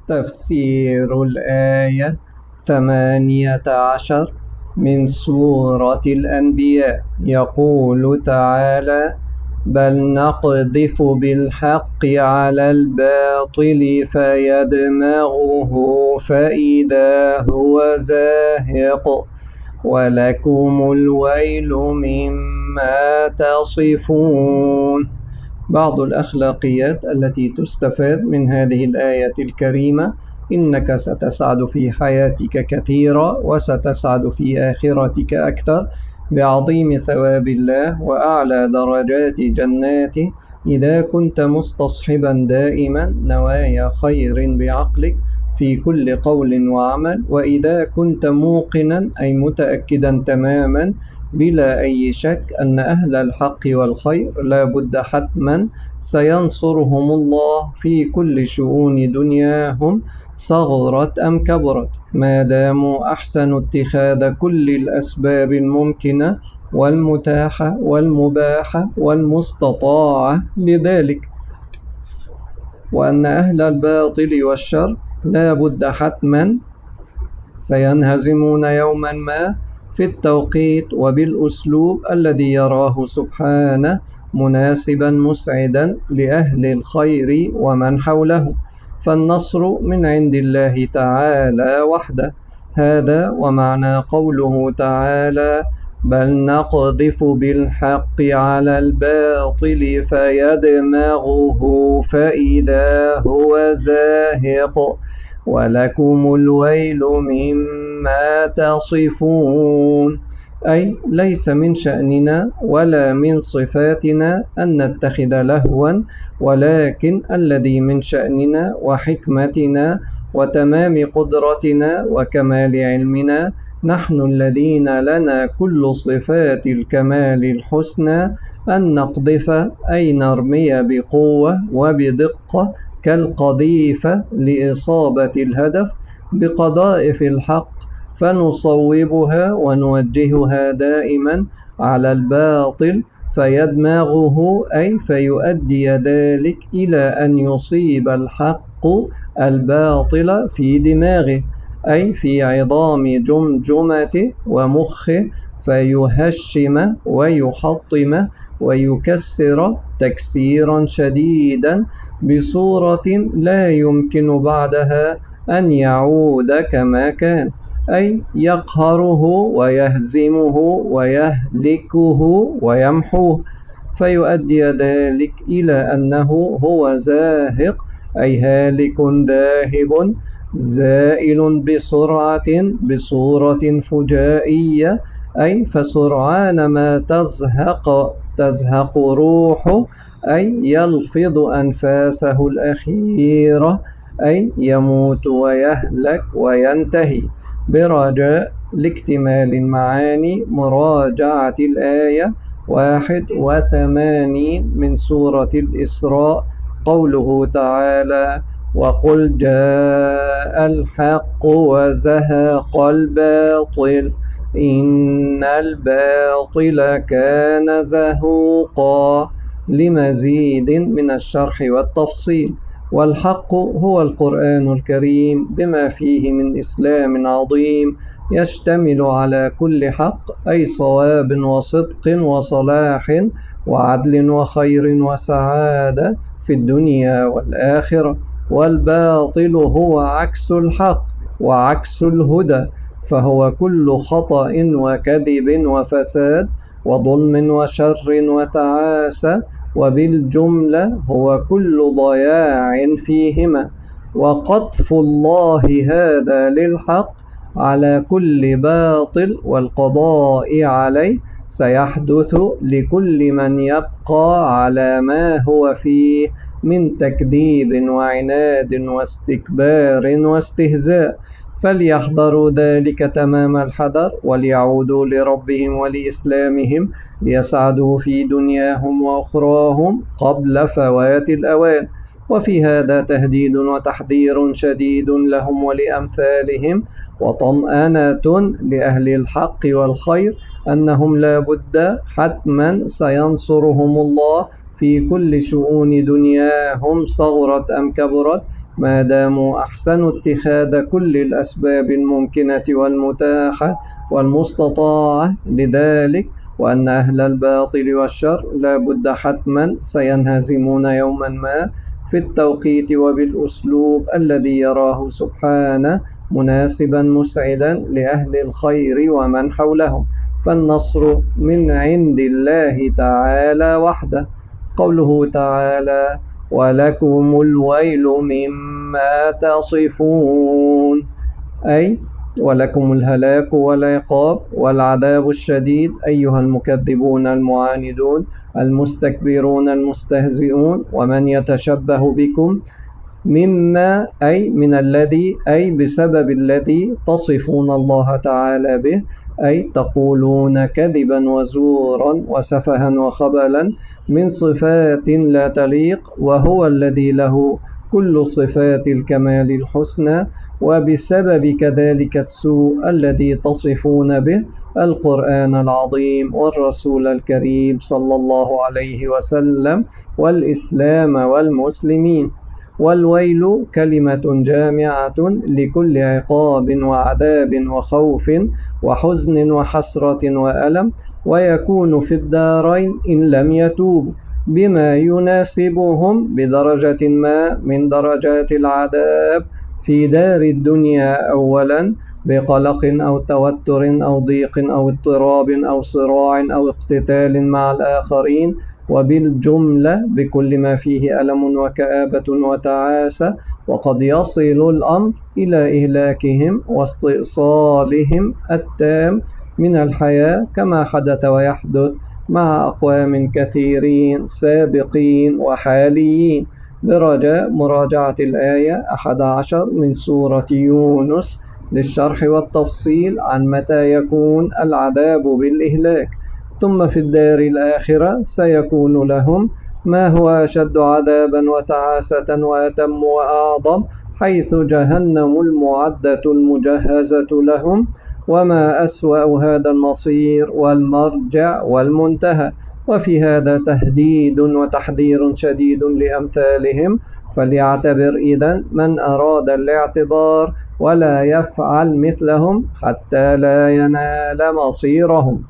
تفسير الآية 18 من سورة الأنبياء. يقول تعالى: بل نقذف بالحق على الباطل فيدمغه فإذا هو زاهق ولكم الويل مما تصفون. بعض الأخلاقيات التي تستفاد من هذه الآية الكريمة: إنك ستسعد في حياتك كثيرا وستسعد في آخرتك أكثر بعظيم ثواب الله وأعلى درجات جناته إذا كنت مستصحبا دائما نوايا خير بعقلك في كل قول وعمل، وإذا كنت موقنا أي متأكدا تماما بلا أي شك أن أهل الحق والخير لا بد حتما سينصرهم الله في كل شؤون دنياهم صغرت أم كبرت، ما داموا أحسنوا اتخاذ كل الأسباب الممكنة والمتاحة والمباحة والمستطاعة لذلك، وأن أهل الباطل والشر لا بد حتما سينهزمون يوما ما في التوقيت وبالأسلوب الذي يراه سبحانه مناسبا مسعدا لأهل الخير ومن حوله، فالنصر من عند الله تعالى وحده. هذا ومعنى قوله تعالى: بل نقذف بالحق على الباطل فيدمغه فإذا هو زاهق ولكم الويل مما تصفون. أي ليس من شأننا ولا من صفاتنا أن نتخذ لهوا، ولكن الذي من شأننا وحكمتنا وتمام قدرتنا وكمال علمنا، نحن الذين لنا كل صفات الكمال الحسنى، أن نقذف أي نرمي بقوة وبدقة كالقذيفة لإصابة الهدف بقذائف الحق، فنصوبها ونوجهها دائما على الباطل فيدمغه، أي فيؤدي ذلك إلى أن يصيب الحق الباطل في دماغه، أي في عظام جمجمته ومخه، فيهشم ويحطم ويكسر تكسيرا شديدا بصورة لا يمكن بعدها أن يعود كما كان، أي يقهره ويهزمه ويهلكه ويمحوه، فيؤدي ذلك إلى أنه هو زاهق، أي هالك ذاهب زائل بسرعة بصورة فجائية، أي فسرعان ما تزهق روحه، أي يلفظ أنفاسه الأخيرة، أي يموت ويهلك وينتهي. برجاء لاكتمال المعاني مراجعة الآية 81 من سورة الإسراء، قوله تعالى: وقل جاء الحق وزهق الباطل إن الباطل كان زهوقا. لمزيد من الشرح والتفصيل: والحق هو القرآن الكريم بما فيه من إسلام عظيم يشتمل على كل حق، أي صواب وصدق وصلاح وعدل وخير وسعادة في الدنيا والآخرة. والباطل هو عكس الحق وعكس الهدى، فهو كل خطأ وكذب وفساد وظلم وشر وتعاسة، وبالجملة هو كل ضياع فيهما. وقذف الله هذا للحق على كل باطل والقضاء عليه سيحدث لكل من يبقى على ما هو فيه من تكذيب وعناد واستكبار واستهزاء، فليحذروا ذلك تمام الحذر وليعودوا لربهم ولإسلامهم ليسعدوا في دنياهم وأخراهم قبل فوات الأوان. وفي هذا تهديد وتحذير شديد لهم ولأمثالهم، وطمأنة لأهل الحق والخير أنهم لا بد حتما سينصرهم الله في كل شؤون دنياهم صغرت أم كبرت، ما داموا أحسنوا اتخاذ كل الأسباب الممكنة والمتاحة والمستطاعة لذلك، وأن أهل الباطل والشر لا بد حتما سينهزمون يوما ما في التوقيت وبالأسلوب الذي يراه سبحانه مناسبا مسعدا لأهل الخير ومن حولهم. فالنصر من عند الله تعالى وحده. قوله تعالى: ولكم الويل مما تصفون، أي ولكم الهلاك والعقاب والعذاب الشديد أيها المكذبون المعاندون المستكبرون المستهزئون ومن يتشبه بكم، مما أي من الذي أي بسبب الذي تصفون الله تعالى به، أي تقولون كذبا وزورا وسفها وخبلا من صفات لا تليق، وهو الذي له كل صفات الكمال الحسنى، وبسبب كذلك السوء الذي تصفون به القرآن العظيم والرسول الكريم صلى الله عليه وسلم والإسلام والمسلمين. والويل كلمة جامعة لكل عقاب وعذاب وخوف وحزن وحسرة وألم، ويكون في الدارين إن لم يتوبوا بما يناسبهم بدرجة ما من درجات العذاب في دار الدنيا أولا، بقلق أو توتر أو ضيق أو اضطراب أو صراع أو اقتتال مع الآخرين، وبالجملة بكل ما فيه ألم وكآبة وتعاسة، وقد يصل الأمر إلى إهلاكهم واستئصالهم التام من الحياة، كما حدث ويحدث مع أقوام كثيرين سابقين وحاليين. برجاء مراجعة الآية 11 من سورة يونس للشرح والتفصيل عن متى يكون العذاب بالإهلاك. ثم في الدار الآخرة سيكون لهم ما هو أشد عذابا وتعاسة وأتم وأعظم، حيث جهنم المعدة المجهزة لهم، وما أسوأ هذا المصير والمرجع والمنتهى. وفي هذا تهديد وتحذير شديد لأمثالهم، فليعتبر إذن من أراد الاعتبار ولا يفعل مثلهم حتى لا ينال مصيرهم.